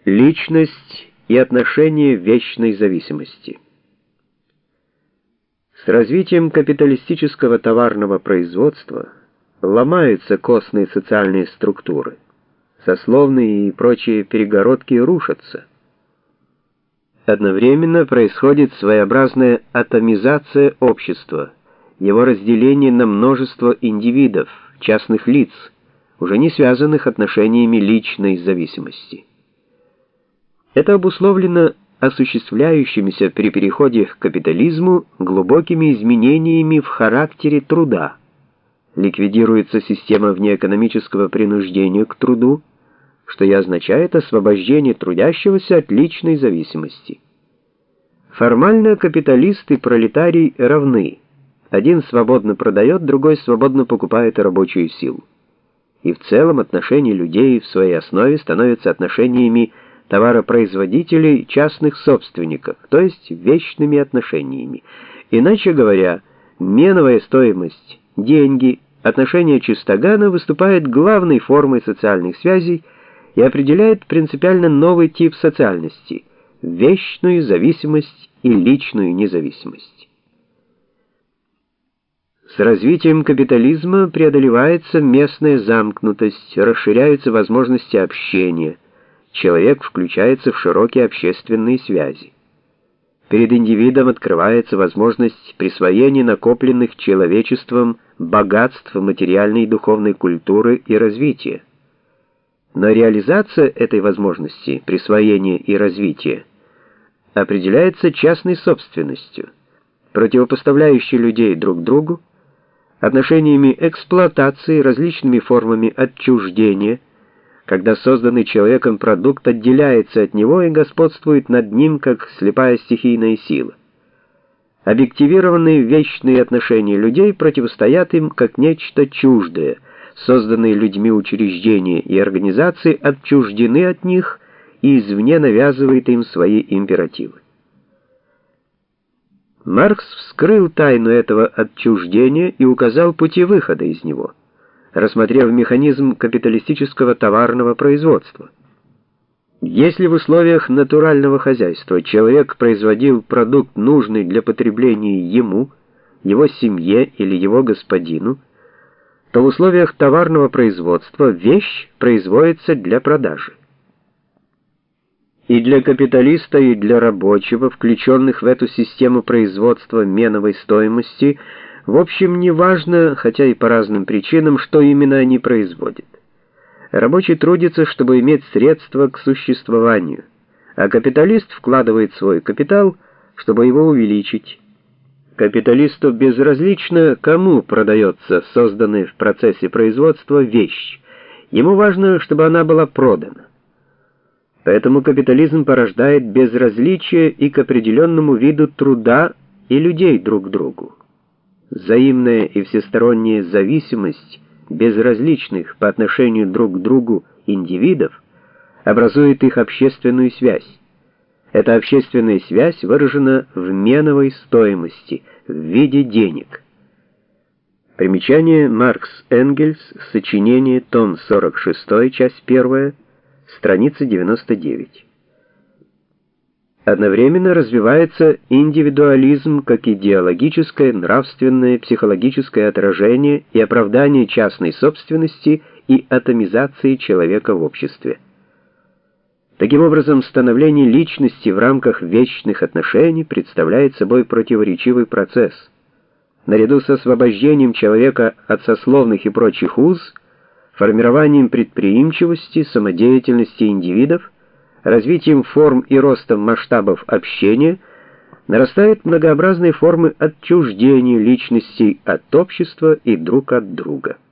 Личность и отношение вечной зависимости. С развитием капиталистического товарного производства ломаются костные социальные структуры, сословные и прочие перегородки рушатся. Одновременно происходит своеобразная атомизация общества, его разделение на множество индивидов, частных лиц, уже не связанных отношениями личной зависимости. Это обусловлено осуществляющимися при переходе к капитализму глубокими изменениями в характере труда. Ликвидируется система внеэкономического принуждения к труду, что и означает освобождение трудящегося от личной зависимости. Формально капиталист и пролетарий равны. Один свободно продает, другой свободно покупает рабочую силу. И в целом отношения людей в своей основе становятся отношениями товаропроизводителей, частных собственников, то есть вечными отношениями. Иначе говоря, меновая стоимость, деньги, отношение чистогана выступает главной формой социальных связей и определяет принципиально новый тип социальности – вечную зависимость и личную независимость. С развитием капитализма преодолевается местная замкнутость, расширяются возможности общения, человек включается в широкие общественные связи. Перед индивидом открывается возможность присвоения накопленных человечеством богатств материальной и духовной культуры и развития. Но реализация этой возможности присвоения и развития определяется частной собственностью, противопоставляющей людей друг другу, отношениями эксплуатации, различными формами отчуждения, когда созданный человеком продукт отделяется от него и господствует над ним, как слепая стихийная сила. Объективированные вечные отношения людей противостоят им как нечто чуждое, созданные людьми учреждения и организации отчуждены от них и извне навязывает им свои императивы. Маркс вскрыл тайну этого отчуждения и указал пути выхода из него, рассмотрев механизм капиталистического товарного производства. Если в условиях натурального хозяйства человек производил продукт, нужный для потребления ему, его семье или его господину, то в условиях товарного производства вещь производится для продажи. И для капиталиста, и для рабочего, включенных в эту систему производства меновой стоимости, в общем, не важно, хотя и по разным причинам, что именно они производят. Рабочий трудится, чтобы иметь средства к существованию, а капиталист вкладывает свой капитал, чтобы его увеличить. Капиталисту безразлично, кому продается созданная в процессе производства вещь. Ему важно, чтобы она была продана. Поэтому капитализм порождает безразличие и к определенному виду труда и людей друг к другу. Взаимная и всесторонняя зависимость безразличных по отношению друг к другу индивидов образует их общественную связь. Эта общественная связь выражена в меновой стоимости в виде денег. Примечание Маркс Энгельс, сочинение, том 46, часть 1, страница 99. Одновременно развивается индивидуализм как идеологическое, нравственное, психологическое отражение и оправдание частной собственности и атомизации человека в обществе. Таким образом, становление личности в рамках вечных отношений представляет собой противоречивый процесс. Наряду с освобождением человека от сословных и прочих уз, формированием предприимчивости, самодеятельности индивидов, развитием форм и ростом масштабов общения, нарастают многообразные формы отчуждения личностей от общества и друг от друга.